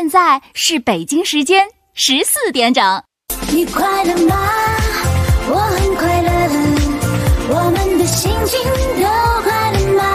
现在是北京时间14点整。 你快乐吗？我很快乐，我们的心情都快乐吗？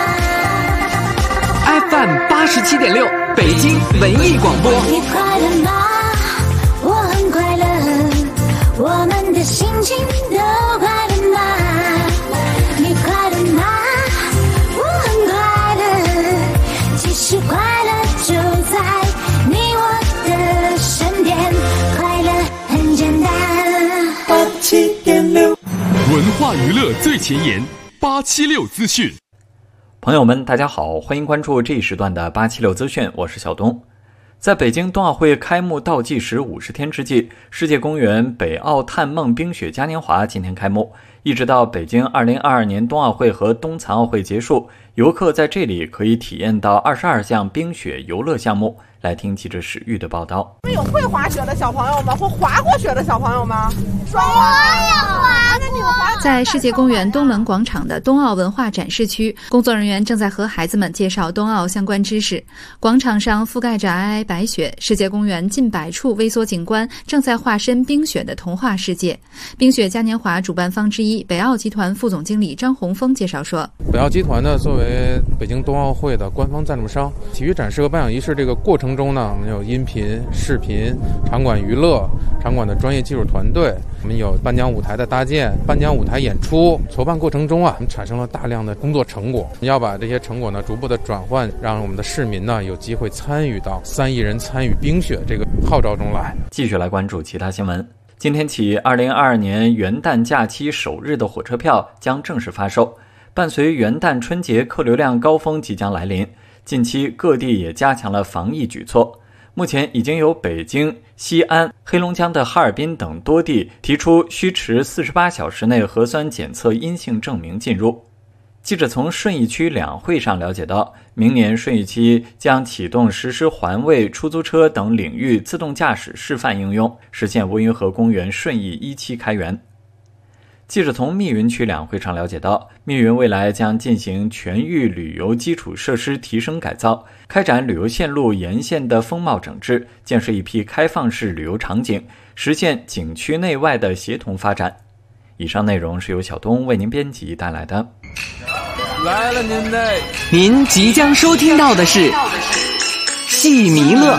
FM 87.6北京文艺广播。 你快乐吗？我很快乐，我们的心情都快乐吗？你快乐吗？我很快乐，其实快乐就在你我的身边，快乐很简单。87.6 文化娱乐最前沿，876资讯。 朋友们大家好，欢迎关注这一时段的876资讯，我是小东。在北京冬奥会开幕倒计时50天之际，世界公园北奥探梦冰雪嘉年华今天开幕，一直到北京2022年冬奥会和冬残奥会结束，游客在这里可以体验到22项冰雪游乐项目。来听记者史玉的报道。 有会滑雪的小朋友们或滑过雪的小朋友吗？ 我也滑过。 在世界公园东门广场的冬奥文化展示区，工作人员正在和孩子们介绍冬奥相关知识。广场上覆盖着皑皑白雪，世界公园近100处微缩景观正在化身冰雪的童话世界。冰雪嘉年华主办方之一北奥集团副总经理张洪峰介绍说， 北奥集团呢，作为北京冬奥会的官方赞助商，体育展示和颁奖仪式这个过程中呢，我们有音频、视频、场馆娱乐、场馆的专业技术团队，我们有颁奖舞台的搭建、颁奖舞台演出。筹办过程中啊，我们产生了大量的工作成果，要把这些成果呢逐步的转换，让我们的市民呢有机会参与到3亿人参与冰雪这个号召中来。 继续来关注其他新闻。今天起，2022年元旦假期首日的火车票将正式发售。伴随元旦春节客流量高峰即将来临，近期各地也加强了防疫举措。目前已经有北京、西安、黑龙江的哈尔滨等多地提出需持48小时内核酸检测阴性证明进入。记者从顺义区两会上了解到，明年顺义区将启动实施环卫、出租车等领域自动驾驶示范应用，实现乌云河公园顺义1期开园。记者从密云区两会上了解到，密云未来将进行全域旅游基础设施提升改造，开展旅游线路沿线的风貌整治，建设一批开放式旅游场景，实现景区内外的协同发展。以上内容是由小东为您编辑带来的。 来了您即将收听到的是戏弥勒。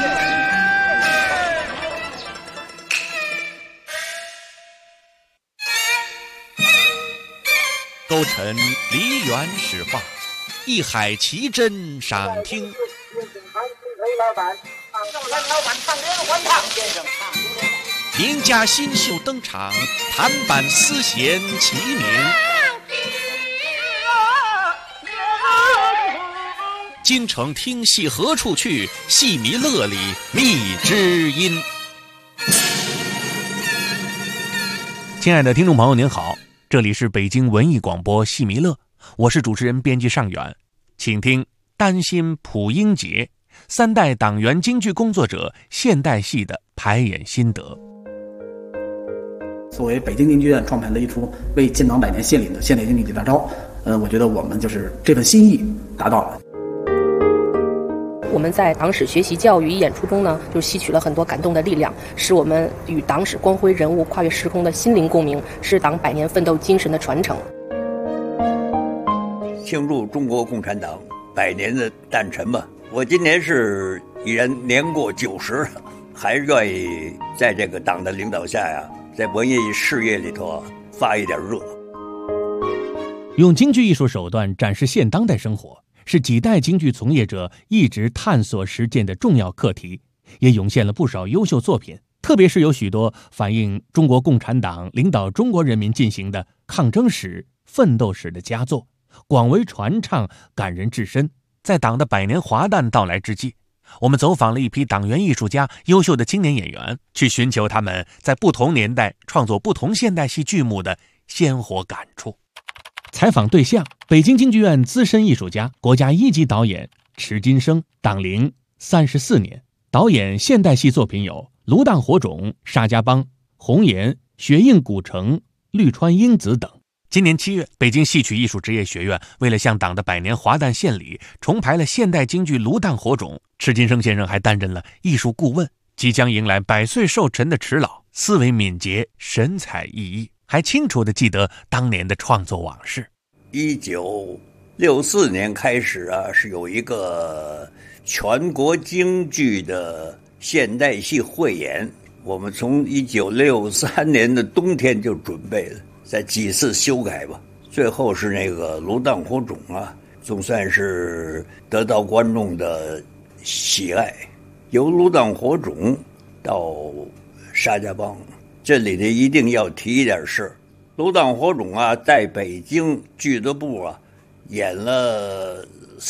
勾陈梨园始画，一海奇珍赏听。名家新秀登场，弹板丝弦齐鸣。京城听戏何处去？戏弥勒里觅知音。亲爱的听众朋友您好，这里是北京文艺广播戏弥勒，我是主持人编辑尚远，请听丹心普英杰3代党员京剧工作者现代戏的排演心得。 作为北京京剧院创办的一出为建党100年献礼的现代京剧大招，我觉得我们就是这份心意达到了。 我们在党史学习教育演出中呢，就吸取了很多感动的力量，使我们与党史光辉人物跨越时空的心灵共鸣，是党100年奋斗精神的传承。 庆祝中国共产党100年的诞辰嘛，我今年是已然年过90了，还愿意在这个党的领导下呀，在文艺事业里头发一点热。 用京剧艺术手段展示现当代生活，是几代京剧从业者一直探索实践的重要课题，也涌现了不少优秀作品，特别是有许多反映中国共产党领导中国人民进行的抗争史、奋斗史的佳作，广为传唱，感人至深。在党的100年华诞到来之际，我们走访了一批党员艺术家、优秀的青年演员，去寻求他们在不同年代创作不同现代戏剧目的鲜活感触。采访对象：北京京剧院资深艺术家、国家1级导演迟金生，党龄34年，导演现代戏作品有《炉荡火种》《沙家浜》《红颜》《雪映古城》《绿川英子》等。今年7月，北京戏曲艺术职业学院为了向党的100年华诞献礼，重排了现代京剧《炉荡火种》 迟金生先生还担任了艺术顾问，即将迎来100岁寿辰的迟老，思维敏捷，神采奕奕，还清楚地记得当年的创作往事。 1964年开始啊，是有一个全国京剧的现代戏汇演，我们从1963年的冬天就准备了，在几次修改吧，最后是那个炉荡火种啊，总算是得到观众的喜爱。由炉荡火种到沙家浜，这里的一定要提一点事。炉荡火种啊，在北京俱乐部啊演了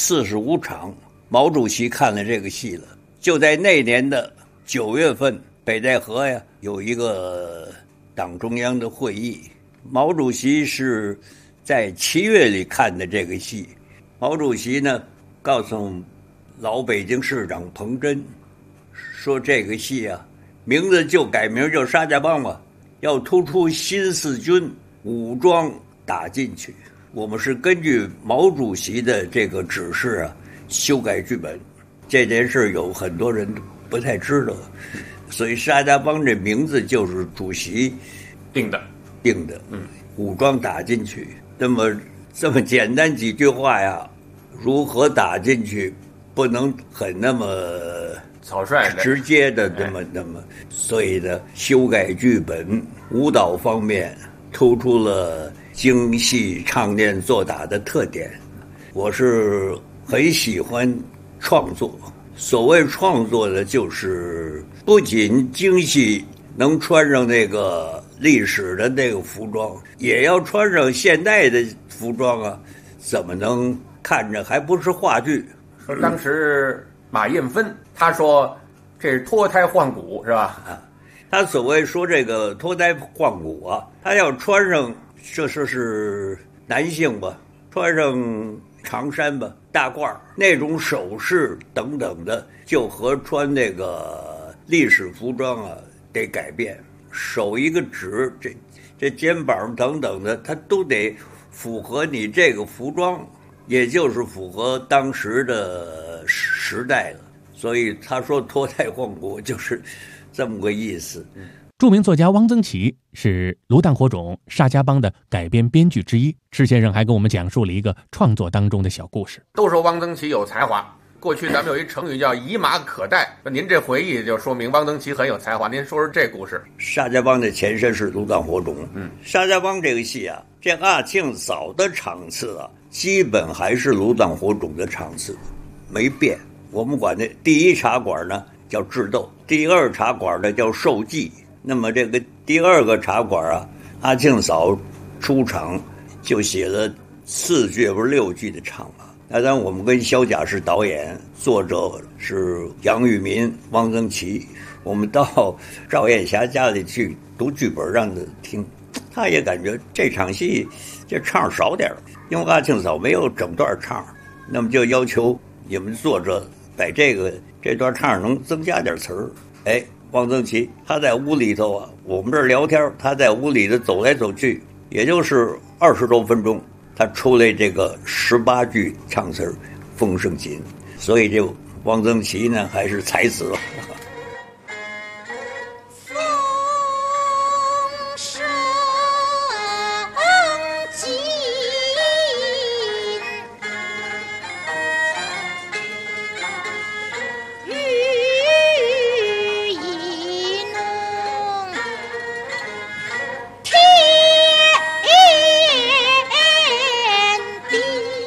45场，毛主席看了这个戏了。就在那年的9月份，北戴河呀有一个党中央的会议，毛主席是在7月里看的这个戏。毛主席呢告诉老北京市长彭真说，这个戏啊名字就改名叫沙家浜吧，要突出新四军武装打进去。我们是根据毛主席的这个指示啊修改剧本，这件事有很多人不太知道，所以沙家浜这名字就是主席定的， 武装打进去。那么这么简单几句话呀，如何打进去，不能很那么草率的直接的那么，所以呢，修改剧本，舞蹈方面突出了京戏唱念做打的特点。我是很喜欢创作，所谓创作的就是不仅京戏能穿上那个历史的那个服装，也要穿上现代的服装啊，怎么能看着还不是话剧？ 说当时马艳芬他说这是脱胎换骨是吧？ 他所谓说这个脱胎换骨啊，他要穿上这是男性吧，穿上长衫吧，大褂那种首饰等等的，就和穿那个历史服装啊得改变。手一个指，这肩膀等等的，它都得符合你这个服装，也就是符合当时的时代了。所以他说脱胎换骨就是这么个意思。 著名作家汪曾祺是炉荡火种、沙家浜的改编编剧之一。迟先生还给我们讲述了一个创作当中的小故事。 都说汪曾祺有才华，过去咱们有一成语叫以马可待，您这回忆就说明汪曾祺很有才华。您说说这故事。 沙家浜的前身是炉荡火种，沙家浜这个戏啊，这阿庆嫂的场次啊，基本还是炉荡火种的场次，没变。我们管这第一茶馆呢叫智斗，第二茶馆呢叫寿记。那么这个第二个茶馆啊，阿庆嫂出场就写了4句不是6句的唱啊。当然我们跟萧甲是导演，作者是杨玉民、汪曾祺。我们到赵艳霞家里去读剧本让他听，他也感觉这场戏这唱少点，因为阿庆嫂没有整段唱，那么就要求你们作者把这段唱能增加点词儿。汪曾祺他在屋里头啊，我们这儿聊天，他在屋里头走来走去，也就是20多分钟，他出来这个18句唱词儿，风声紧。所以这汪曾祺呢还是才子。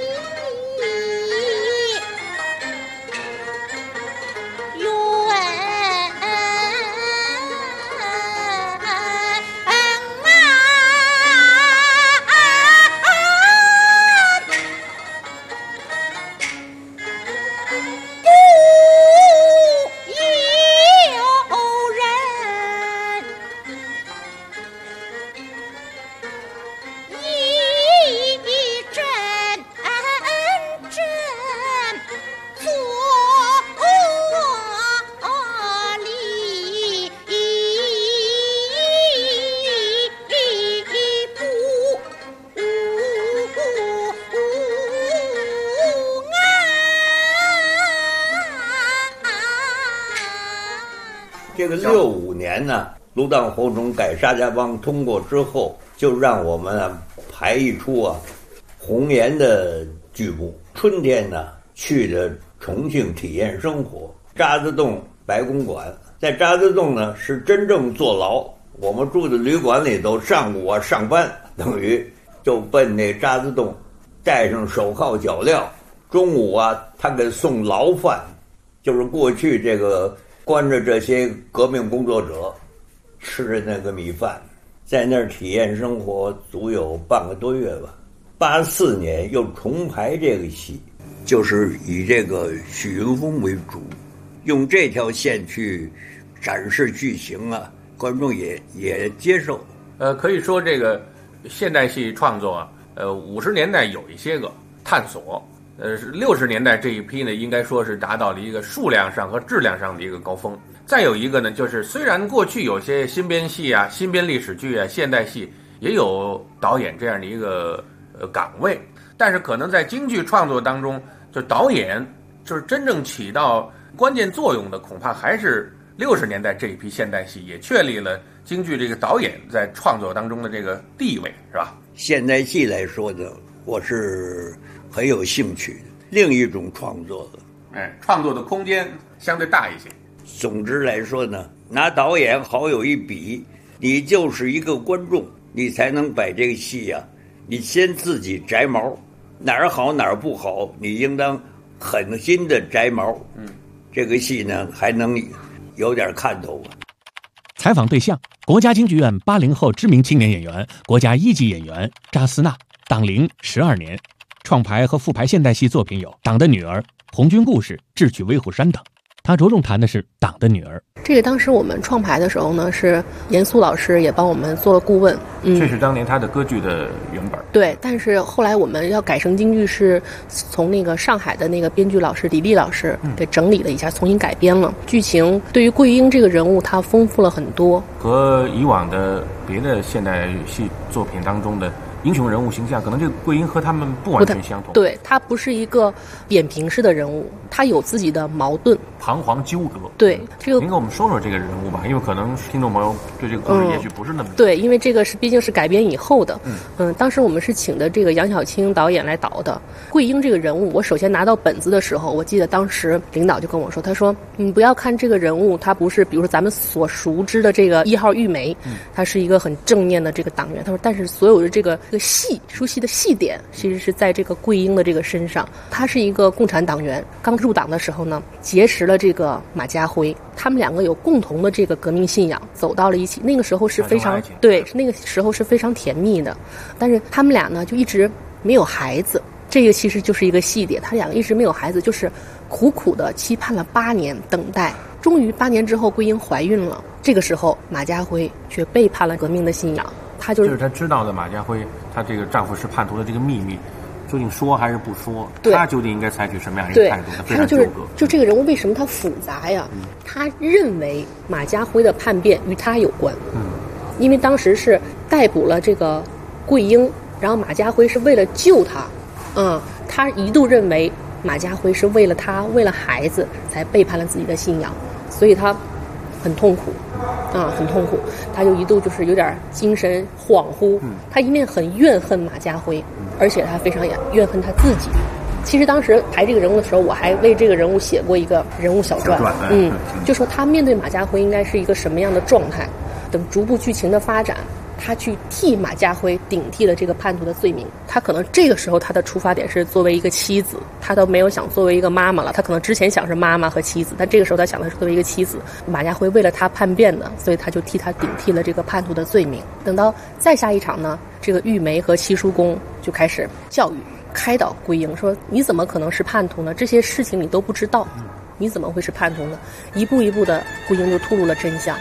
愿这个65年呢，卢党侯中改沙家浜通过之后，就让我们排一出红岩的剧目。春天呢，去的重庆体验生活，渣滓洞白公馆。在渣滓洞呢，是真正坐牢。我们住的旅馆里头，上午上班，等于就奔那渣滓洞，戴上手铐脚镣。中午他给送牢饭，就是过去这个关着这些革命工作者吃的那个米饭，在那儿体验生活足有半个多月吧。84年又重排这个戏，就是以这个许云峰为主，用这条线去展示剧情观众也接受。 可以说这个现代戏创作50年代有一些个探索，60年代这一批呢，应该说是达到了一个数量上和质量上的一个高峰。再有一个呢，就是虽然过去有些新编戏新编历史剧现代戏也有导演这样的一个岗位，但是可能在京剧创作当中，就导演就是真正起到关键作用的，恐怕还是60年代这一批现代戏，也确立了京剧这个导演在创作当中的这个地位，是吧？ 现代戏来说呢，我是很有兴趣的，另一种创作的， 创作的空间相对大一些。 总之来说呢，拿导演好有一比，你就是一个观众，你才能把这个戏你先自己摘毛，哪儿好哪儿不好，你应当狠心的摘毛。这个戏呢还能有点看头。 采访对象：国家京剧院80后知名青年演员、国家一级演员扎斯纳，党龄12年，创排和复排现代戏作品有《党的女儿》《红军故事》《智取威虎山》等。他着重谈的是党的女儿。 这个当时我们创排的时候呢，是严肃老师也帮我们做了顾问。 这是当年他的歌剧的原本。 对，但是后来我们要改成京剧，是从那个上海的那个编剧老师李丽老师给整理了一下，重新改编了剧情。对于桂英这个人物，他丰富了很多， 和以往的别的现代戏作品当中的英雄人物形象，可能这个桂英和他们不完全相同。 对，他不是一个扁平式的人物，他有自己的矛盾、 彷徨纠葛。 对，这个您跟我们说说这个人物吧，因为可能听众朋友对这个故事也许不是那么对，因为这个是毕竟是改编以后的。当时我们是请的这个杨晓清导演来导的。桂英这个人物，我首先拿到本子的时候，我记得当时领导就跟我说，他说你不要看这个人物，他不是比如说咱们所熟知的这个1号玉梅，他是一个很正面的这个党员。他说，但是所有的这个戏，这出戏的戏点其实是在这个桂英的这个身上。他是一个共产党员，刚入党的时候呢，结识了这个马家辉，他们两个有共同的这个革命信仰，走到了一起。那个时候是非常对，那个时候是非常甜蜜的。但是他们俩呢，就一直没有孩子。这个其实就是一个细点，他两个一直没有孩子，就是苦苦的期盼了8年等待，终于8年之后桂英怀孕了。这个时候马家辉却背叛了革命的信仰，他就是他知道的马家辉她这个丈夫是叛徒的这个秘密，究竟说还是不说？ 对， 他究竟应该采取什么样一个态度？他非常纠葛。 就这个人物为什么他复杂呀？他认为马家辉的叛变与他有关，因为当时是逮捕了这个桂英，然后马家辉是为了救他。他一度认为马家辉是为了他，为了孩子才背叛了自己的信仰，所以他很痛苦，很痛苦。他就一度就是有点精神恍惚。他一面很怨恨马家辉，而且他非常怨恨他自己。其实当时排这个人物的时候，我还为这个人物写过一个人物小传。就说他面对马家辉应该是一个什么样的状态。等逐步剧情的发展，他去替马家辉顶替了这个叛徒的罪名。他可能这个时候他的出发点是作为一个妻子，他都没有想作为一个妈妈了。他可能之前想是妈妈和妻子，但这个时候他想的是作为一个妻子。马家辉为了他叛变的，所以他就替他顶替了这个叛徒的罪名。等到再下一场呢，这个玉梅和七叔公就开始教育开导桂英，说你怎么可能是叛徒呢？这些事情你都不知道，你怎么会是叛徒呢？一步一步的桂英就吐露了真相。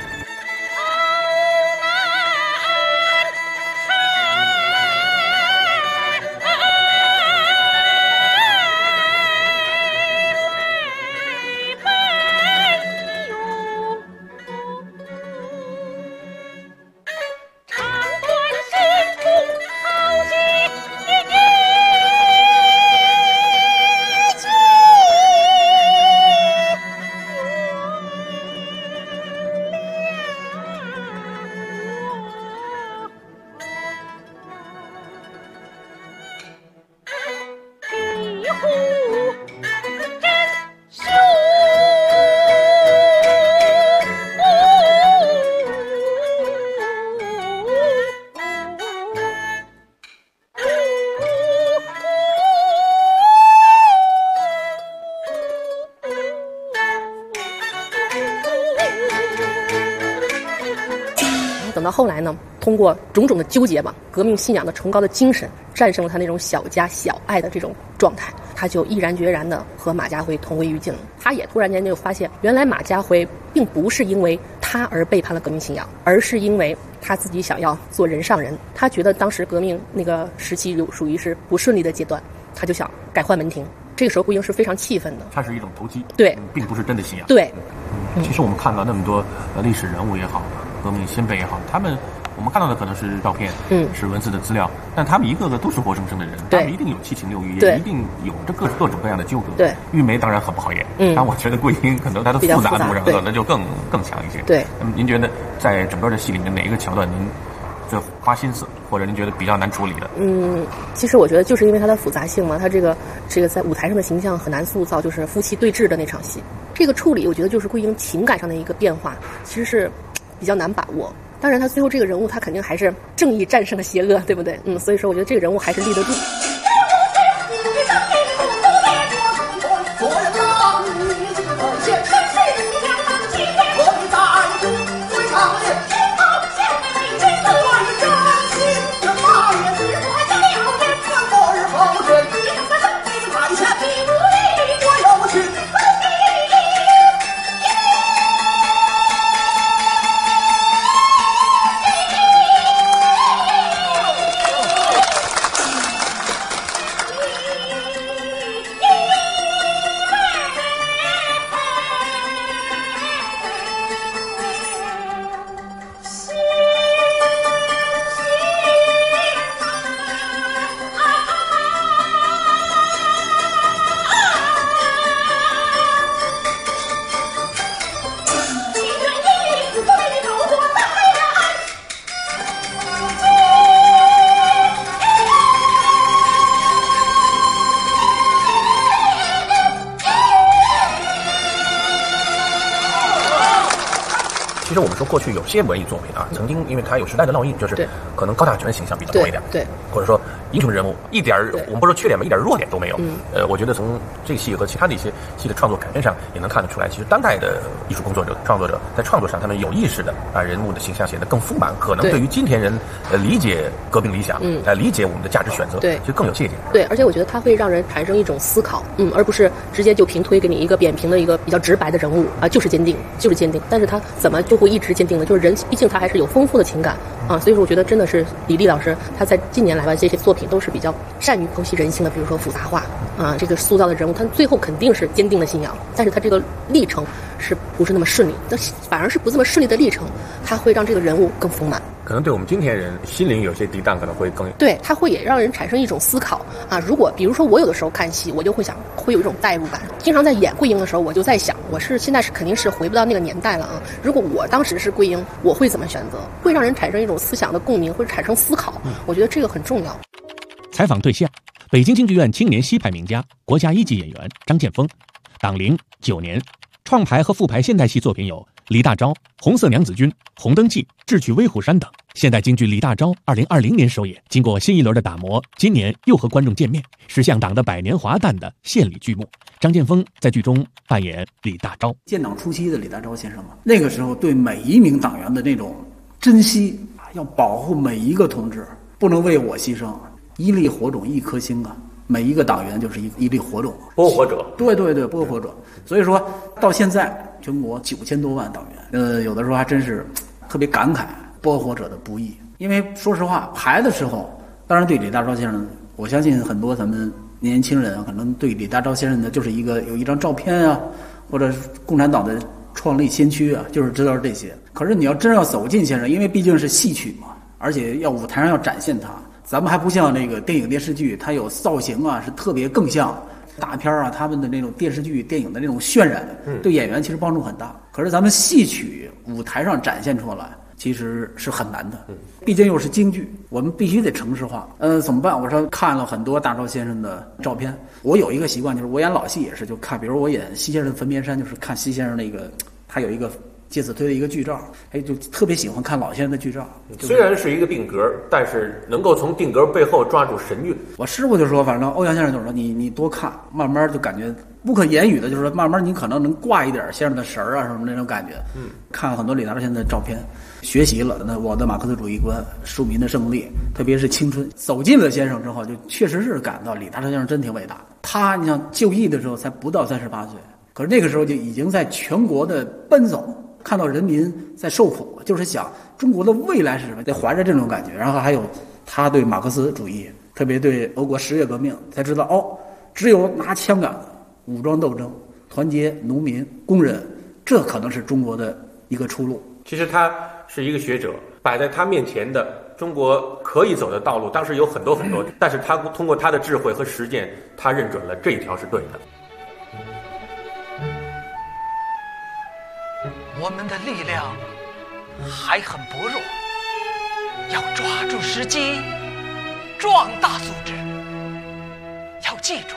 等到后来呢，通过种种的纠结吧，革命信仰的崇高的精神战胜了他那种小家小爱的这种状态，他就毅然决然的和马家辉同归于尽了。他也突然间就发现，原来马家辉并不是因为他而背叛了革命信仰，而是因为他自己想要做人上人。他觉得当时革命那个时期属于是不顺利的阶段，他就想改换门庭。这个时候顾英是非常气愤的， 它是一种投机， 对， 并不是真的信仰。 对， 其实我们看到那么多历史人物也好，革命先辈也好，我们看到的可能是照片，是文字的资料，但他们一个个都是活生生的人，他们一定有七情六欲，也一定有着各种各样的纠葛。 对， 玉梅当然很不好演，但我觉得桂英可能她的复杂度上可能就更强一些。对，那么您觉得在整个的戏里面哪一个桥段您最花心思，或者您觉得比较难处理的？ 其实我觉得就是因为它的复杂性嘛，它这个在舞台上的形象很难塑造，就是夫妻对峙的那场戏，这个处理我觉得就是桂英情感上的一个变化，其实是比较难把握。当然他最后这个人物他肯定还是正义战胜了邪恶，对不对？所以说我觉得这个人物还是立得住。 其实我们说过去有些文艺作品啊，曾经因为它有时代的烙印，就是可能高大全的形象比较多一点，对，或者说英雄人物一点我们不说缺点吧，一点弱点都没有。我觉得从这个戏和其他的一些戏的创作改编上也能看得出来，其实当代的艺术工作者、创作者在创作上，他们有意识的把人物的形象显得更丰满，可能对于今天人理解革命理想，理解我们的价值选择，对，就更有借鉴。 对，而且我觉得它会让人产生一种思考，而不是直接就平推给你一个扁平的一个比较直白的人物啊，就是坚定，就是坚定。但是他怎么就会一直坚定呢？就是人毕竟他还是有丰富的情感啊，所以说我觉得真的是李丽老师他在近年来吧这些作品都是比较善于剖析人性的，比如说复杂化啊，这个塑造的人物他最后肯定是坚定的信仰，但是他这个历程是不是那么顺利？但反而是不这么顺利的历程，它会让这个人物更丰满。 可能对我们今天人心灵有些涤荡，可能会更对，它会也让人产生一种思考啊。如果比如说我有的时候看戏，我就会想，会有一种代入感。经常在演桂英的时候，我就在想，现在肯定是回不到那个年代了啊。如果我当时是桂英，我会怎么选择？会让人产生一种思想的共鸣，会产生思考。我觉得这个很重要。 采访对象：北京京剧院青年西派名家、国家一级演员张建峰，党龄9年，创排和复排现代戏作品有李大钊、红色娘子军、红灯记、智取威虎山等。现代京剧李大钊2020年首演，经过新一轮的打磨，今年又和观众见面，是向党的百年华诞的献礼剧目。张建峰在剧中扮演李大钊。 建党初期的李大钊先生嘛，那个时候对每一名党员的那种珍惜，要保护每一个同志，不能为我牺牲，一粒火种一颗星啊。每一个党员就是一粒火种， 播火者。 对，播火者。所以说到现在，全国9000多万党员，有的时候还真是特别感慨播火者的不易。因为说实话，排的时候，当然对李大钊先生，我相信很多咱们年轻人可能对李大钊先生呢，就是有一张照片啊，或者共产党的创立先驱啊，就是知道这些。可是你要真要走进先生，因为毕竟是戏曲嘛，而且要舞台上要展现他。咱们还不像那个电影电视剧，它有造型啊，是特别更像大片啊，他们的那种电视剧电影的那种渲染，对演员其实帮助很大。可是咱们戏曲舞台上展现出来，其实是很难的，毕竟又是京剧，我们必须得程式化。怎么办？我说看了很多大钊先生的照片，我有一个习惯，就是我演老戏也是，就看，比如我演西先生的《焚边山》，就是看西先生那个，他有一个借此推了一个剧照，就特别喜欢看老先生的剧照。 虽然是一个定格，但是能够从定格背后抓住神韵。 我师傅就说，反正欧阳先生就是说，你多看，慢慢就感觉不可言语的，就是说慢慢你可能能挂一点先生的神儿啊什么那种感觉。看很多李大钊先生的照片，学习了那我的马克思主义观、庶民的胜利，特别是青春，走进了先生之后，就确实是感到李大钊先生真挺伟大。他你像就义的时候才不到38岁，可是那个时候就已经在全国的奔走。看到人民在受苦，就是想中国的未来是什么，得怀着这种感觉。然后还有他对马克思主义，特别对俄国10月革命，才知道只有拿枪杆子武装斗争，团结农民工人，这可能是中国的一个出路。 其实他是一个学者，摆在他面前的中国可以走的道路，当时有很多很多，但是他通过他的智慧和实践，他认准了这一条是对的。 我们的力量还很薄弱，要抓住时机，壮大组织。要记住，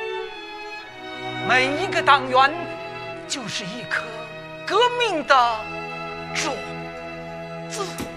每一个党员就是一颗革命的种子。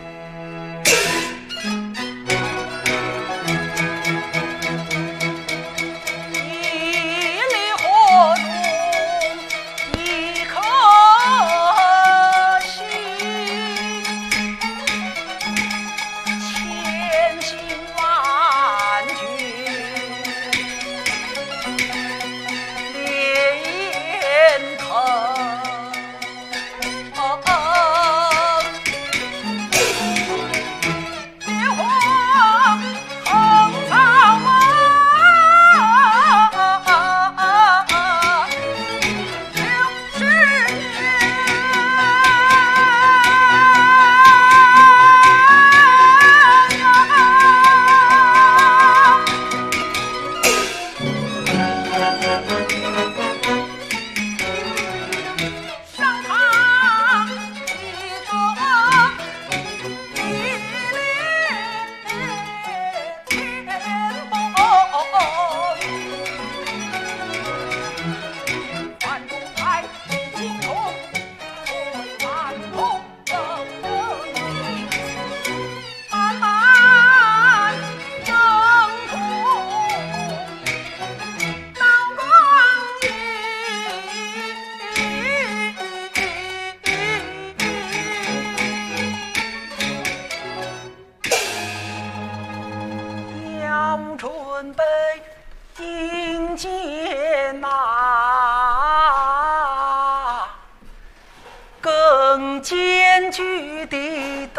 艰巨的斗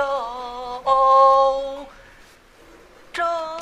争。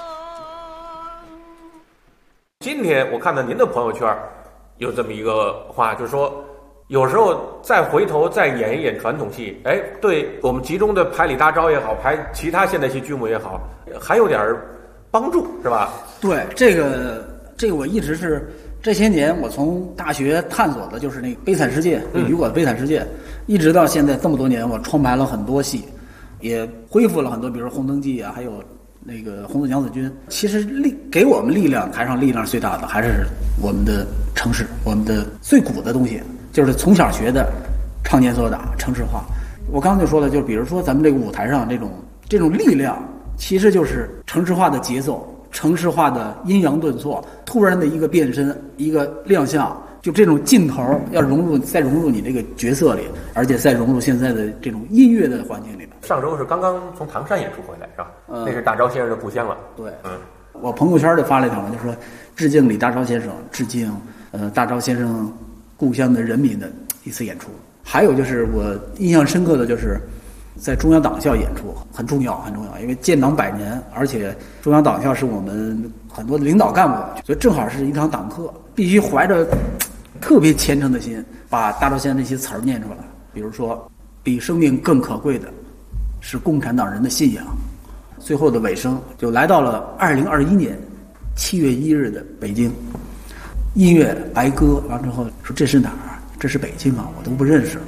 今天我看到您的朋友圈有这么一个话，就是说有时候再回头再演一演传统戏，哎，对我们集中的排李大钊也好，排其他现代戏剧目也好，还有点帮助，是吧？ 对，这个我一直是这些年我从大学探索的就是那个悲惨世界，雨果的悲惨世界，一直到现在这么多年，我重排了很多戏，也恢复了很多，比如说《红灯记》啊，还有那个《红色娘子军》。其实给我们力量，台上力量最大的还是我们的城市，我们的最古的东西，就是从小学的唱念做打城市化。我刚刚就说了，就比如说咱们这个舞台上这种力量，其实就是城市化的节奏。城市化的阴阳顿挫，突然的一个变身，一个亮相，就这种劲头要再融入你这个角色里，而且再融入现在的这种音乐的环境里面。 上周是刚刚从唐山演出回来，是吧？那是大钊先生的故乡了。 对，我朋友圈里发了一条文，就说致敬李大钊先生，致敬大钊先生故乡的人民的一次演出。还有就是我印象深刻的就是在中央党校演出，很重要，因为建党100年，而且中央党校是我们很多的领导干部，所以正好是一堂党课，必须怀着特别虔诚的心，把大钊先生那些词儿念出来。比如说，比生命更可贵的是共产党人的信仰。最后的尾声就来到了2021年7月1日的北京，音乐白鸽完之后说这是哪儿？这是北京啊，我都不认识了。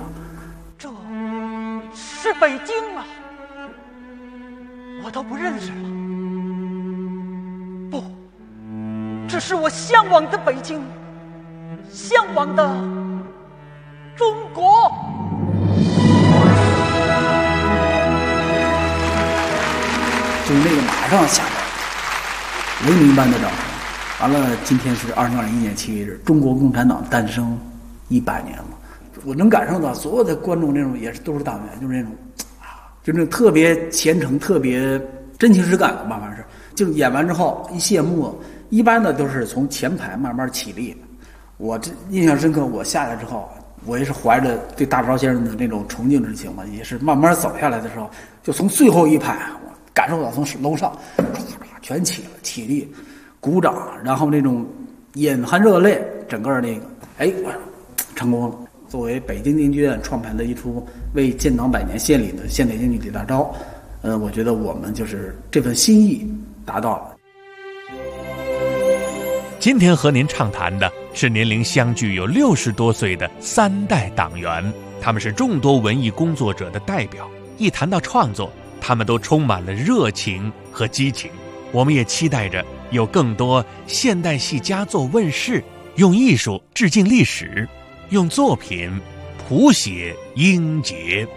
是北京啊，我都不认识了。不，这是我向往的北京，向往的中国。 马上下班，雷鸣般的掌声。完了，今天是2021年7月1日，中国共产党诞生100年了。我能感受到所有的观众这种也是都是党员，就是那种就那种特别虔诚、特别真情实感的嘛，反正是。就演完之后一谢幕，一般的都是从前排慢慢起立。我这印象深刻，我下来之后，我也是怀着对大钊先生的那种崇敬之情嘛，也是慢慢走下来的时候，就从最后一排，我感受到从楼上全起立，鼓掌，然后那种眼含热泪，整个那个，我成功了。作为北京京剧院创排的一出为建党100年献礼的现代京剧李大钊，我觉得我们就是这份心意达到了。 今天和您畅谈的是年龄相距有60多岁的3代党员，他们是众多文艺工作者的代表。一谈到创作，他们都充满了热情和激情。我们也期待着有更多现代戏佳作问世，用艺术致敬历史，用作品谱写英杰。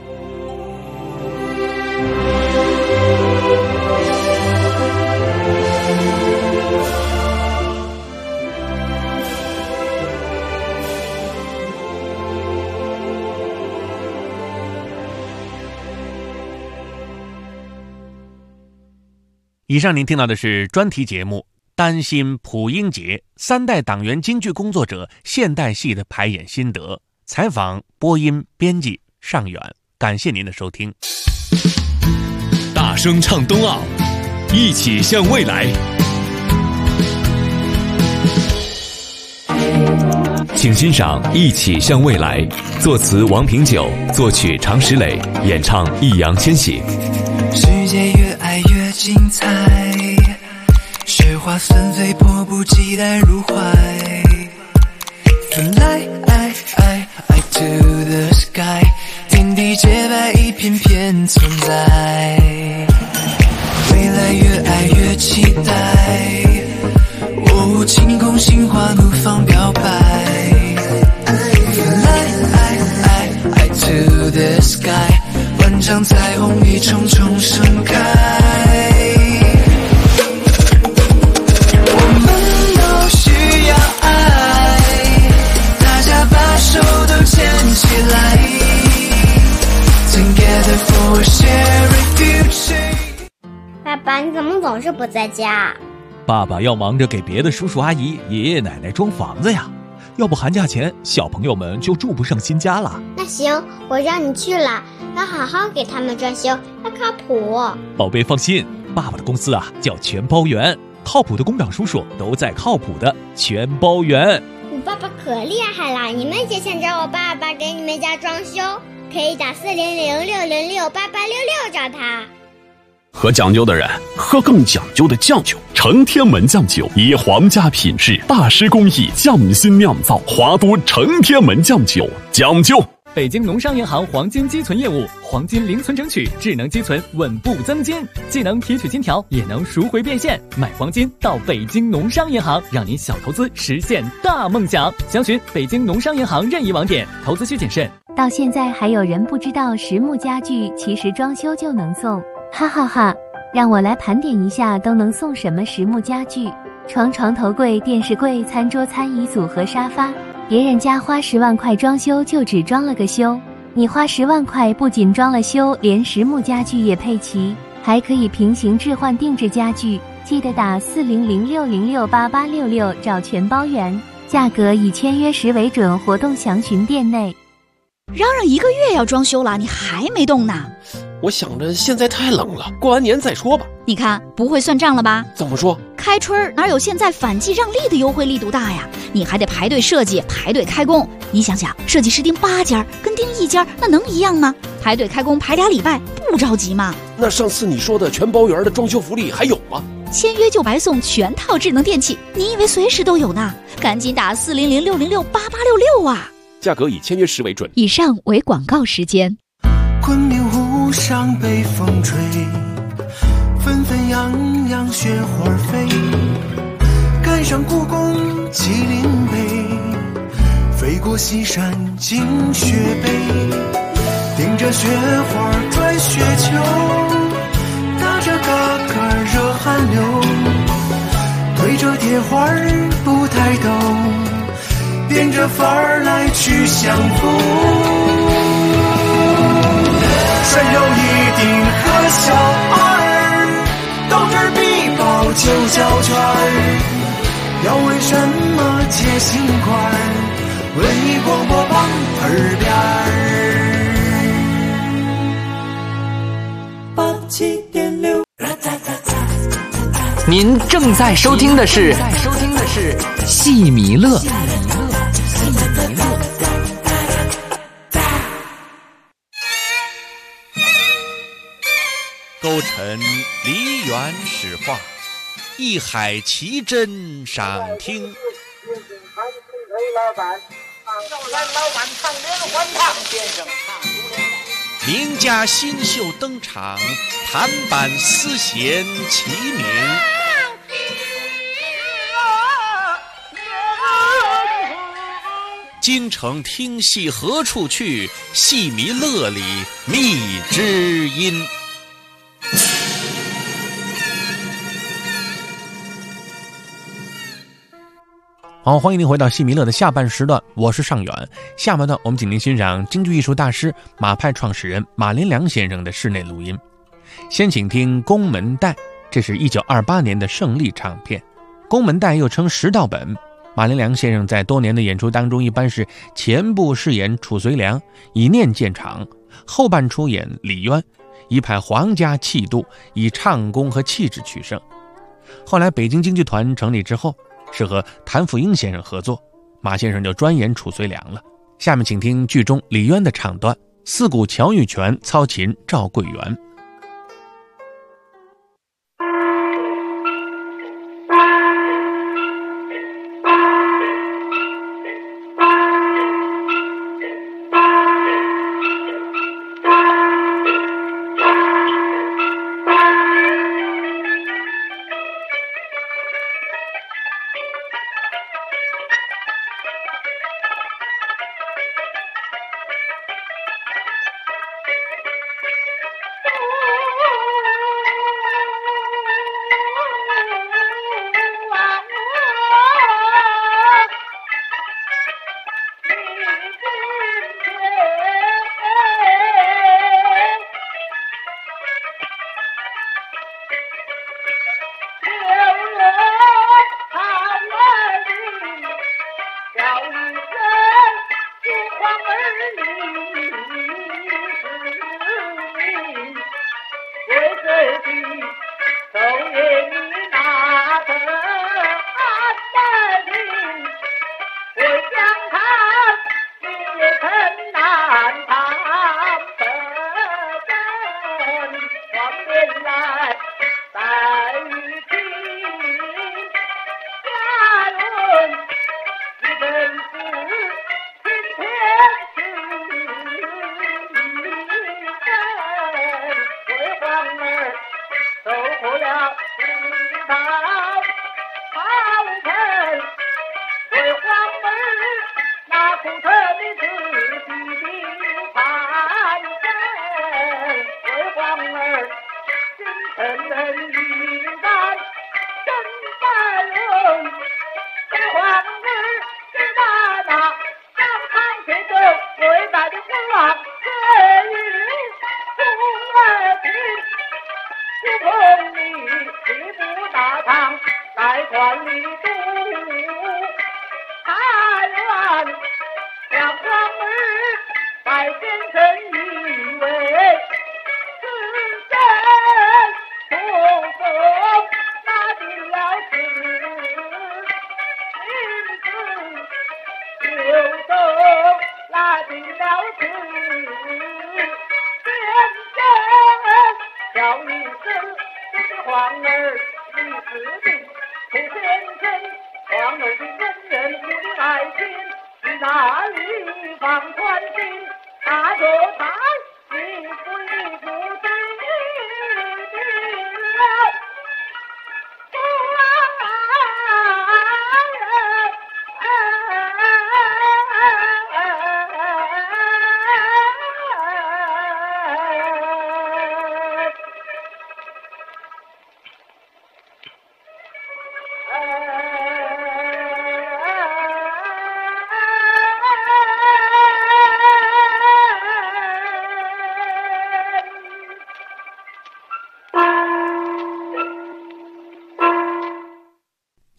以上您听到的是专题节目《丹心谱英杰：3代党员京剧工作者现代戏的排演心得》，采访、播音、编辑尚远。感谢您的收听。 大声唱冬奥，一起向未来。请欣赏《一起向未来》，作词王平久，作曲常石磊，演唱易烊千玺。 世界越爱越精彩，雪花纷飞，迫不及待入怀。Fly to the sky， 天地洁白，一片片存在。未来越爱越期待，晴空心花怒放表白。Fly to the sky， 万丈彩虹一重重盛开。我们都需要爱，大家把手都牵起来。Together for a shared future。 爸爸，你怎么总是不在家？ 爸爸要忙着给别的叔叔阿姨、爷爷奶奶装房子呀，要不寒假前小朋友们就住不上新家了。 那行，我让你去了，要好好给他们装修，要靠谱。 宝贝放心，爸爸的公司啊叫全包园，靠谱的工长叔叔都在靠谱的全包园。 你爸爸可厉害了，你们也想找我爸爸给你们家装修，可以打4006068866找他。 喝讲究的人喝更讲究的酱酒，成天门酱酒以皇家品质、大师工艺匠心酿造，华都成天门酱酒讲究。 北京农商银行黄金积存业务，黄金零存整取，智能积存，稳步增金，既能提取金条，也能赎回变现。买黄金到北京农商银行，让您小投资实现大梦想。详询北京农商银行任意网点，投资需谨慎。 到现在还有人不知道实木家具其实装修就能送，哈哈哈！让我来盘点一下都能送什么实木家具：床、头柜、电视柜、餐桌、餐椅组和沙发。别人家花10万块装修就只装了个修，你花10万块不仅装了修，连实木家具也配齐，还可以平行置换定制家具。记得打4006068866找全包园，价格以签约时为准，活动详询店内。 嚷嚷1个月要装修了，你还没动呢？ 我想着现在太冷了，过完年再说吧。 你看不会算账了吧？ 怎么说？ 开春哪有现在反季让利的优惠力度大呀？你还得排队设计，排队开工。你想想，设计师盯8家跟盯1家那能一样吗？排队开工排2礼拜，不着急吗？ 那上次你说的全包园的装修福利还有吗？ 签约就白送全套智能电器，你以为随时都有呢？赶紧打4006068866啊！ 价格以签约时为准。 以上为广告时间。 昆明湖上北风吹，纷纷扬扬雪花飞，赶上故宫麒麟碑，飞过西山进雪碑，顶着雪花转雪球，打着嘎嘎热汗些花儿不太懂，变着法儿来去相逢。谁有一顶和小二，斗智必报9小圈儿，要为什么接心块儿？文艺广播榜耳边87.6。 您正在收听的是戏迷乐。 勾陈梨园史话，一海奇珍赏听。名家新秀登场，弹板丝弦齐鸣。京城听戏何处去？戏迷乐里觅知音。 好，欢迎您回到戏迷乐的下半时段，我是尚远。下半段我们请您欣赏京剧艺术大师马派创始人马连良先生的室内录音。先请听《宫门带》，这是1928年的胜利唱片。《宫门带》又称10道本。马连良先生在多年的演出当中，一般是前部饰演褚遂良，以念见场；后半出演李渊，一派皇家气度，以唱功和气质取胜。后来北京京剧团成立之后，是和谭富英先生合作，马先生就专演褚遂良了。下面请听剧中李渊的唱段，四鼓乔玉泉操琴赵桂元。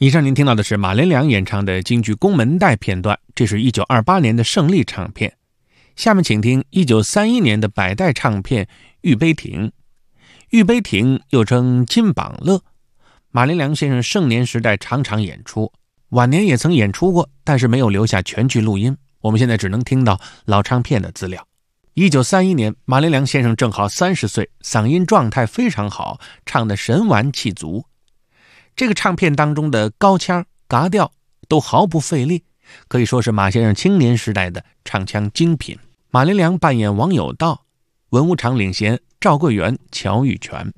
以上您听到的是马连良演唱的京剧《宫门带》片段，这是1928年的胜利唱片。下面请听1931年的百代唱片《玉杯亭》。玉杯亭又称金榜乐，马连良先生盛年时代常常演出，晚年也曾演出过，但是没有留下全剧录音，我们现在只能听到老唱片的资料。1931年，马连良先生正好30岁，嗓音状态非常好，唱得神完气足。这个唱片当中的高腔、嘎调都毫不费力，可以说是马先生青年时代的唱腔精品。马连良扮演王有道，文武场领衔赵桂元、乔玉泉。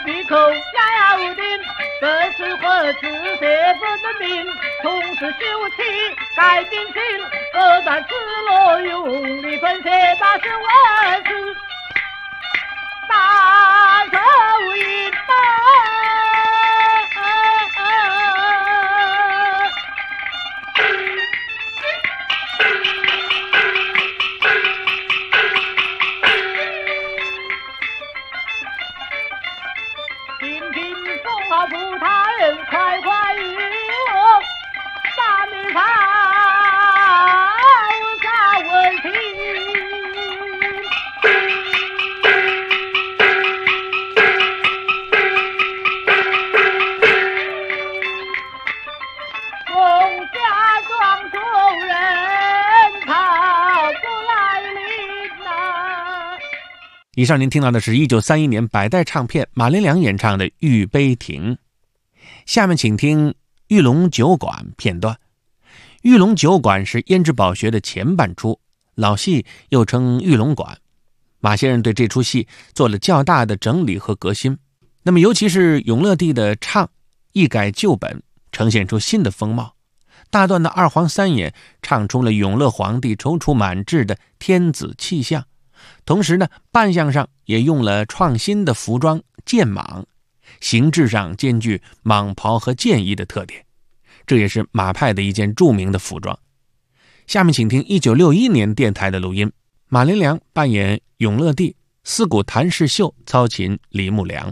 闭口压无定，这是何子邪不得名？从此修齐改定情，何在失落用力分切，大是万事大手一把。频频风号扑他人，快快与我把米饭下问题。孟家庄主人他不来临呐。 以上您听到的是1931年百代唱片马连良演唱的《玉杯亭》，下面请听《玉龙酒馆》片段。《玉龙酒馆》是胭脂宝学的前半出，老戏又称玉龙馆。马先生对这出戏做了较大的整理和革新，那么尤其是永乐帝的唱一改旧本，呈现出新的风貌。大段的二黄三眼唱出了永乐皇帝踌躇满志的天子气象，同时呢，扮相上也用了创新的服装剑蟒，形制上兼具蟒袍和剑衣的特点，这也是马派的一件著名的服装。下面请听1961年电台的录音，马连良扮演永乐帝，司鼓谭世秀操琴李木良。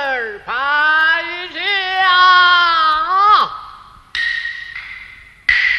拍下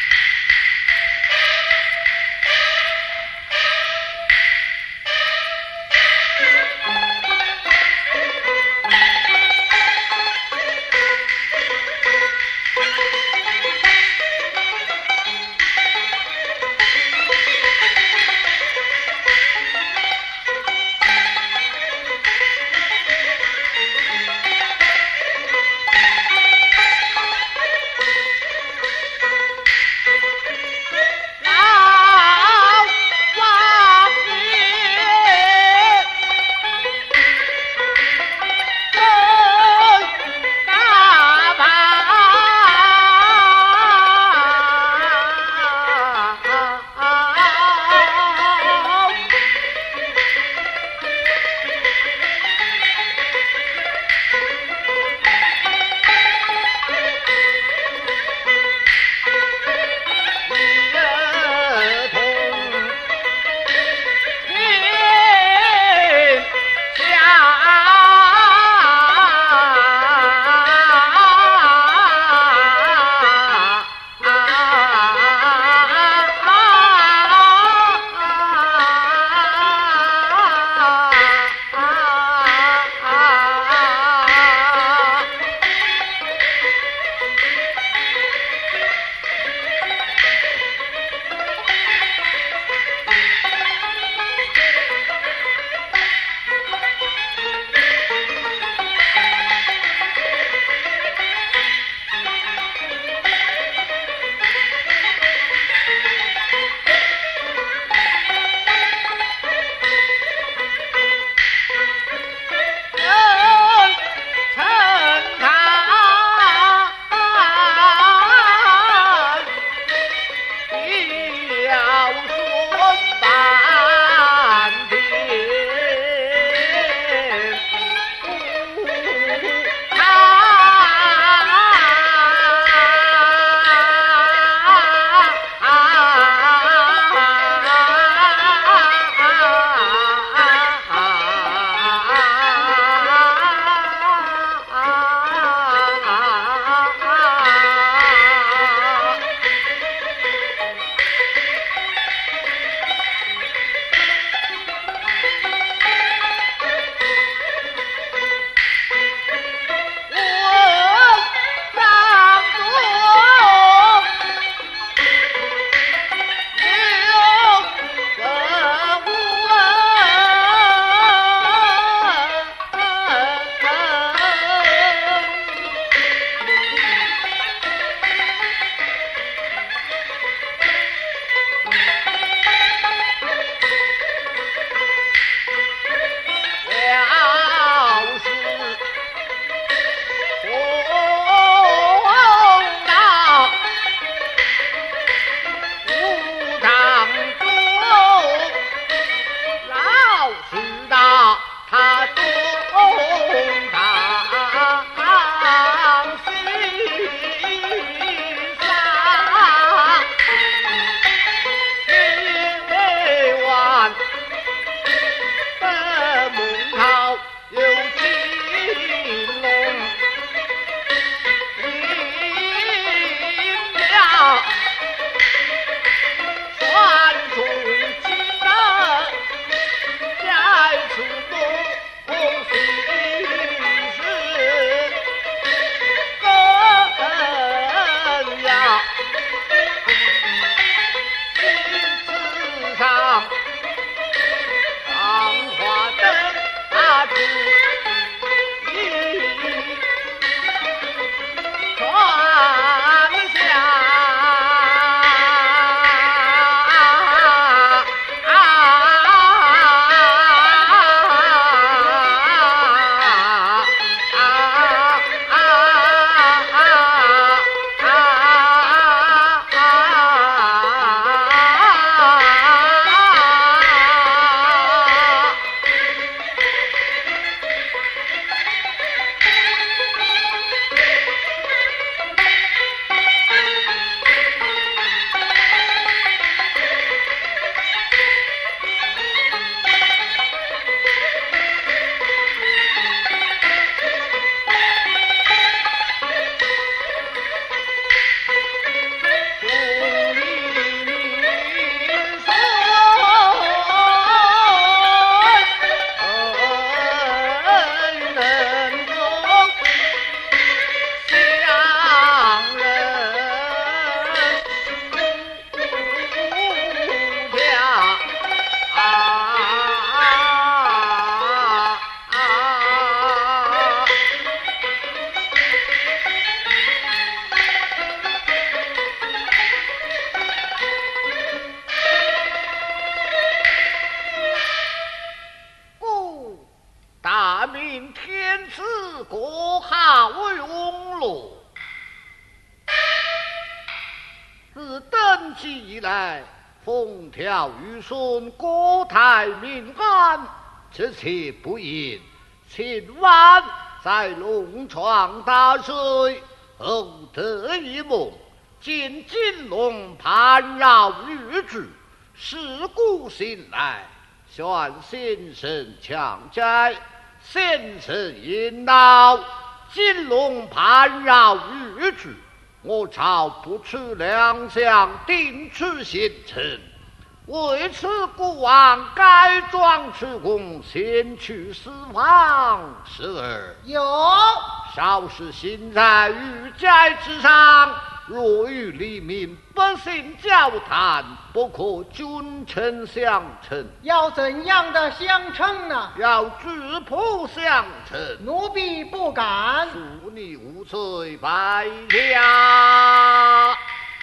风调雨顺，国泰民安，这切不应。前晚在龙床大睡，偶得一梦，见金龙盘绕玉柱，事故醒来，宣先生强摘，先生引导，金龙盘绕玉柱。我朝不出良相，定出行程。为此，孤王改装出宫，先去四方。是儿有少时行在御宅之上，若与黎民百姓交谈，不可君臣相称。 要怎样的相称呢？ 要举仆相称。 奴婢不敢。 恕你无罪败家。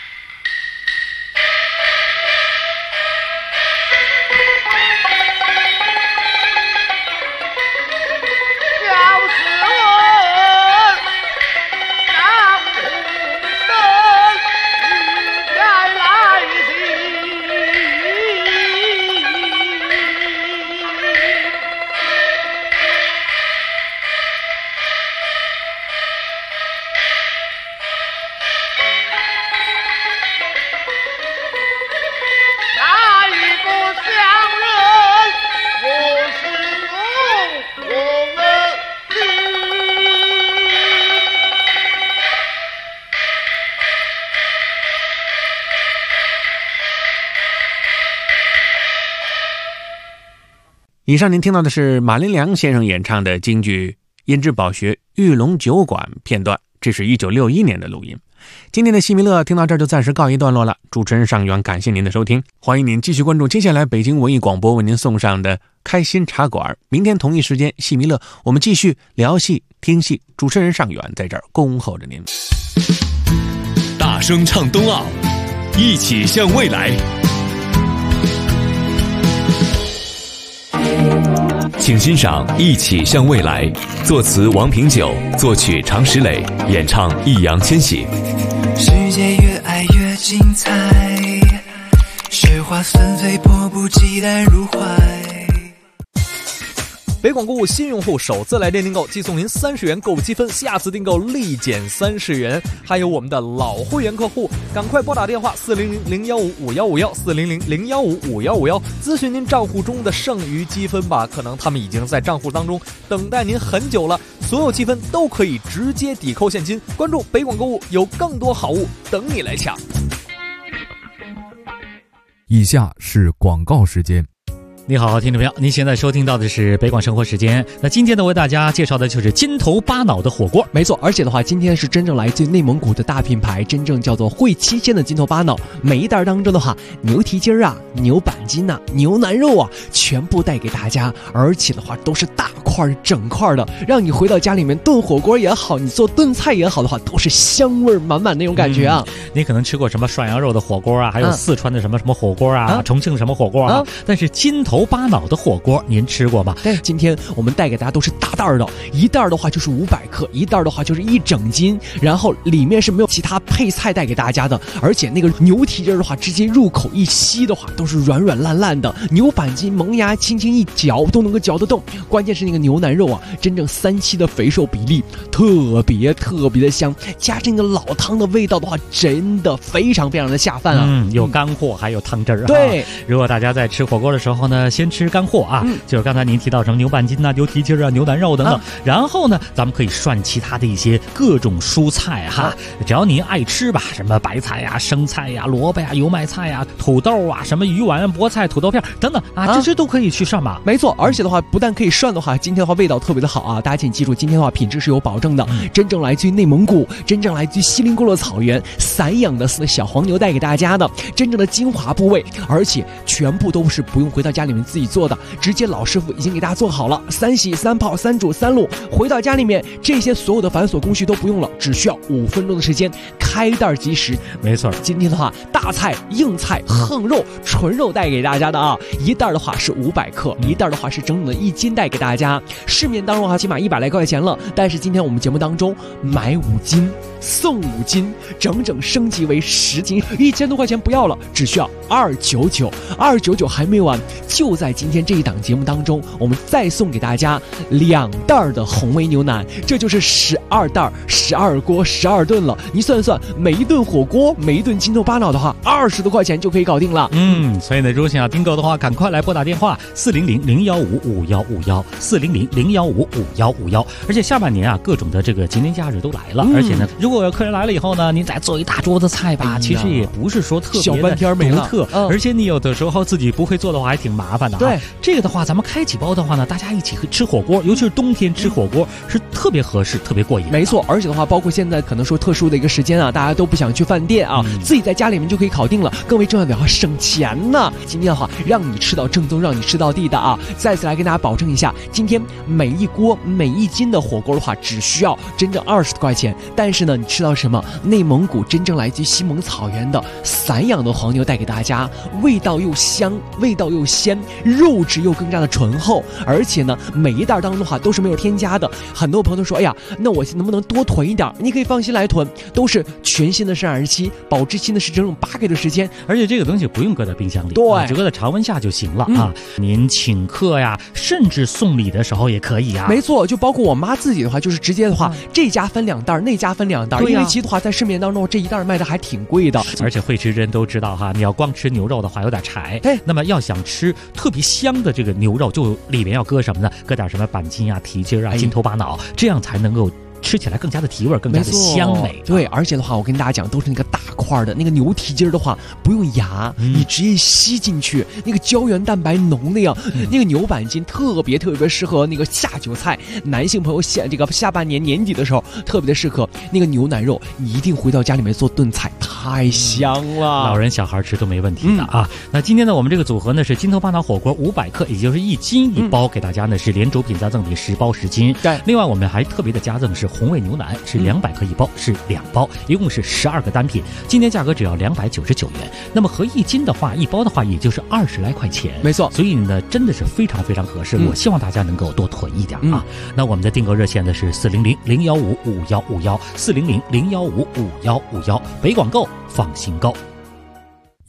以上您听到的是马连良先生演唱的京剧《胭脂宝学·玉龙酒馆》片段，这是1961年的录音。今天的戏迷乐听到这儿就暂时告一段落了，主持人尚远，感谢您的收听，欢迎您继续关注接下来北京文艺广播为您送上的开心茶馆。明天同一时间戏迷乐我们继续聊戏听戏，主持人尚远在这儿恭候着您。 大声唱冬奥，一起向未来。请欣赏《一起向未来》，作词王平久，作曲常石磊，演唱易烊千玺。 世界越爱越精彩，雪花纷飞，迫不及待入怀。 北广购物新用户首次来电订购即送您30元购物积分，下次订购立减30元。还有我们的老会员客户，赶快拨打电话400-015-5151，400-015-5151，咨询您账户中的剩余积分吧。可能他们已经在账户当中等待您很久了，所有积分都可以直接抵扣现金。关注北广购物，有更多好物等你来抢。 以下是广告时间。 你好，听众朋友，您现在收听到的是北广生活时间。那今天呢，为大家介绍的就是金头巴脑的火锅。 没错，而且的话，今天是真正来自内蒙古的大品牌，真正叫做会七鲜的金头巴脑。每一袋当中的话，牛蹄筋啊、牛板筋啊、牛腩肉啊，全部带给大家，而且的话都是大块整块的，让你回到家里面炖火锅也好，你做炖菜也好的话，都是香味满满那种感觉啊。 你可能吃过什么涮羊肉的火锅啊，还有四川的什么火锅啊，重庆什么火锅啊，但是金头巴脑的火锅您吃过吗？ 对，今天我们带给大家都是大袋的，一袋的话就是500克，一袋的话就是1整斤，然后里面是没有其他配菜带给大家的，而且那个牛蹄筋的话，直接入口一吸的话都是软软烂烂的，牛板筋萌芽轻轻一嚼都能够嚼得动，关键是那个牛腩肉啊，真正3:7的肥瘦比例，特别的香，加上那个老汤的味道的话，真的非常的下饭啊。 有干货还有汤汁儿。 对， 如果大家在吃火锅的时候呢，先吃干货啊，就是刚才您提到什么牛板筋啊、牛蹄筋啊、牛腩肉等等，然后呢，咱们可以涮其他的一些各种蔬菜哈，只要您爱吃吧，什么白菜呀、生菜呀、萝卜呀、油麦菜呀、土豆啊、什么鱼丸、菠菜、土豆片等等啊，这些都可以去涮吧。 没错，而且的话，不但可以涮的话，今天的话味道特别的好啊，大家请记住，今天的话品质是有保证的，真正来自于内蒙古，真正来自于锡林郭勒草原散养的小黄牛带给大家的真正的精华部位，而且全部都是不用回到家里面自己做的，直接老师傅已经给大家做好了，3洗3泡3煮3卤，回到家里面这些所有的繁琐工序都不用了，只需要5分钟的时间，开袋即食。 没错， 今天的话，大菜、硬菜、横肉、纯肉带给大家的啊，一袋的话是500克，一袋的话是整整的1斤带给大家。市面当中啊，起码100来块钱了，但是今天我们节目当中买5斤送5斤，整整升级为10斤，1000多块钱不要了，只需要299还没完，就在今天这一档节目当中，我们再送给大家2袋的红煨牛腩，这就是12袋12锅12顿了。你算一算，每一顿火锅，每一顿金头巴脑的话，20多块钱就可以搞定了。 所以呢，如果想要订购的话，赶快来拨打电话400-015-5151，400-015-5151。而且下半年啊，各种的这个节年假日都来了，而且呢，如果有客人来了以后呢，您再做一大桌子菜吧，其实也不是说特别的小半天没了， 而且你有的时候自己不会做的话，还挺麻烦的。 对， 这个的话，咱们开几包的话呢，大家一起吃火锅，尤其是冬天吃火锅是特别合适、特别过瘾。 没错，而且的话，包括现在可能说特殊的一个时间啊，大家都不想去饭店啊，自己在家里面就可以搞定了。更为重要的要省钱呢。今天的话，让你吃到正宗，让你吃到地的啊！再次来跟大家保证一下，今天每一锅每1斤的火锅的话，只需要真正20多块钱。但是呢，你吃到什么？内蒙古真正来自于西蒙草原的散养的黄牛带给大家，味道又香，味道又鲜，肉质又更加的醇厚，而且呢，每一袋当中的话都是没有添加的。很多朋友都说，哎呀，那我能不能多囤一点？你可以放心来囤，都是全新的生产日期，保质期呢是整整8个月的时间， 而且这个东西不用搁在冰箱里， 对， 只搁在常温下就行了啊。您请客呀，甚至送礼的时候也可以啊。 没错，就包括我妈自己的话，就是直接的话，这家分2袋，那家分2袋，因为其实的话在市面当中这一袋卖的还挺贵的， 而且会吃人都知道哈，你要光吃牛肉的话有点柴，那么要想吃特别香的这个牛肉，就里面要搁什么呢？搁点什么板筋啊、蹄筋啊、金头巴脑，这样才能够吃起来更加的提味，更加的香美。 对，而且的话，我跟大家讲，都是那个大块的那个牛蹄筋的话，不用牙，你直接吸进去，那个胶原蛋白浓的呀。那个牛板筋特别适合那个下酒菜，男性朋友下半年年底的时候特别的适合。那个牛腩肉，你一定回到家里面做炖菜，太香了， 老人小孩吃都没问题的啊。那今天呢，我们这个组合呢是金头巴脑火锅500克，也就是1斤1包，给大家呢是连主品再赠礼10包10斤。 对， 另外我们还特别的加赠是红煨牛腩，是200克1包，是2包，一共是12个单品，今天价格只要299元。那么合1斤的话，1包的话也就是20来块钱， 没错。 所以呢，真的是非常合适。我希望大家能够多囤一点啊。那我们的订购热线呢是400-015-5151，400-015-5151，北广购放心购。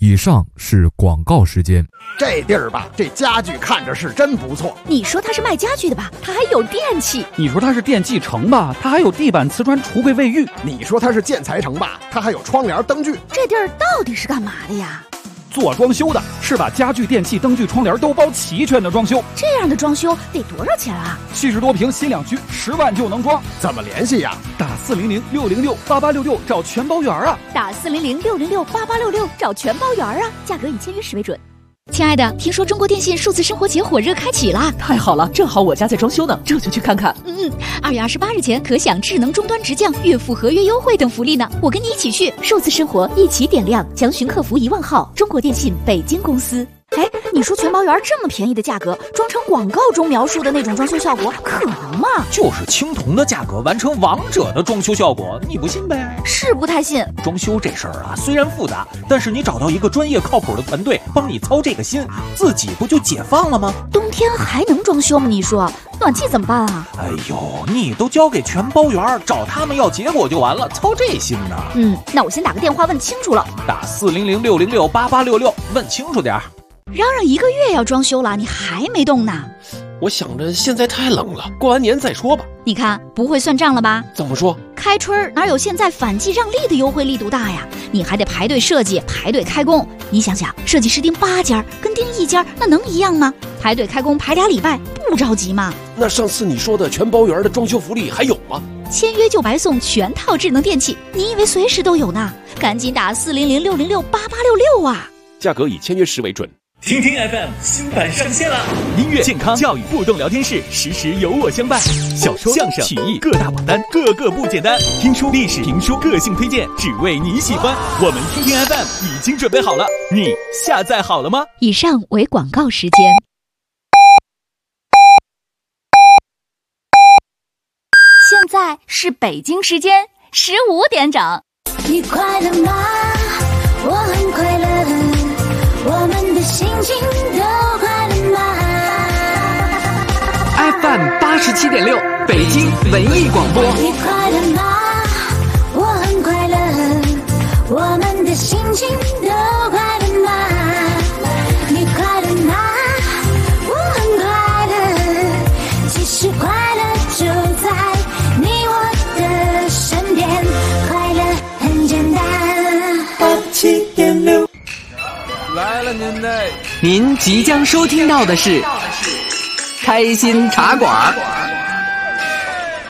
以上是广告时间。 这地儿吧，这家具看着是真不错。 你说它是卖家具的吧，它还有电器。 你说它是电器城吧，它还有地板、瓷砖、橱柜、卫浴。 你说它是建材城吧，它还有窗帘、灯具。 这地儿到底是干嘛的呀？ 做装修的，是把家具、电器、灯具、窗帘都包齐全的装修。 这样的装修得多少钱啊 ？70多平新两居，10万就能装。 怎么联系呀？ 打400-606-8866找全包圆啊！ 打400-606-8866找全包圆啊！价格以签约时为准。亲爱的，听说中国电信数字生活节火热开启啦！ 太好了，正好我家在装修呢，这就去看看。 2月28日前可享智能终端直降、月付合约优惠等福利呢。我跟你一起去，数字生活一起点亮，详询客服1万号，中国电信北京公司。哎，你说全包圆这么便宜的价格，装成广告中描述的那种装修效果，可能吗？ 就是青铜的价格完成王者的装修效果，你不信呗？ 是不太信。 装修这事儿啊，虽然复杂，但是你找到一个专业靠谱的团队帮你操这个心，自己不就解放了吗？ 冬天还能装修吗？你说暖气怎么办啊？ 哎呦，你都交给全包圆，找他们要结果就完了，操这心呢？ 那我先打个电话问清楚了。 打400-606-8866，问清楚点儿。 嚷嚷1个月要装修了，你还没动呢？ 我想着现在太冷了，过完年再说吧。 你看不会算账了吧？ 怎么说？ 开春哪有现在反季让利的优惠力度大呀？你还得排队设计，排队开工。你想想，设计师盯8家跟盯1家，那能一样吗？排队开工排2礼拜，不着急吗？ 那上次你说的全包圆的装修福利还有吗？ 签约就白送全套智能电器，你以为随时都有呢？赶紧打400-606-8866啊！ 价格以签约时为准。 听听 FM 新版上线了，音乐、健康、教育、互动聊天室，时时有我相伴。小说、相声、曲艺各大榜单，个个不简单。听书、历史、评书，个性推荐，只为你喜欢。我们听听 FM 已经准备好了，你下载好了吗？ 以上为广告时间。 现在是北京时间15点整。 你快乐吗？我很快乐。我们的心情都快乐吗 ？FM 87.6，北京文艺广播。 你快乐吗？我很快乐。我们的心情都快乐吗？你快乐吗？我很快乐。其实快乐就在你我的身边，快乐很简单。87.6。 来了您嘞！您即将收听到的是开心茶馆。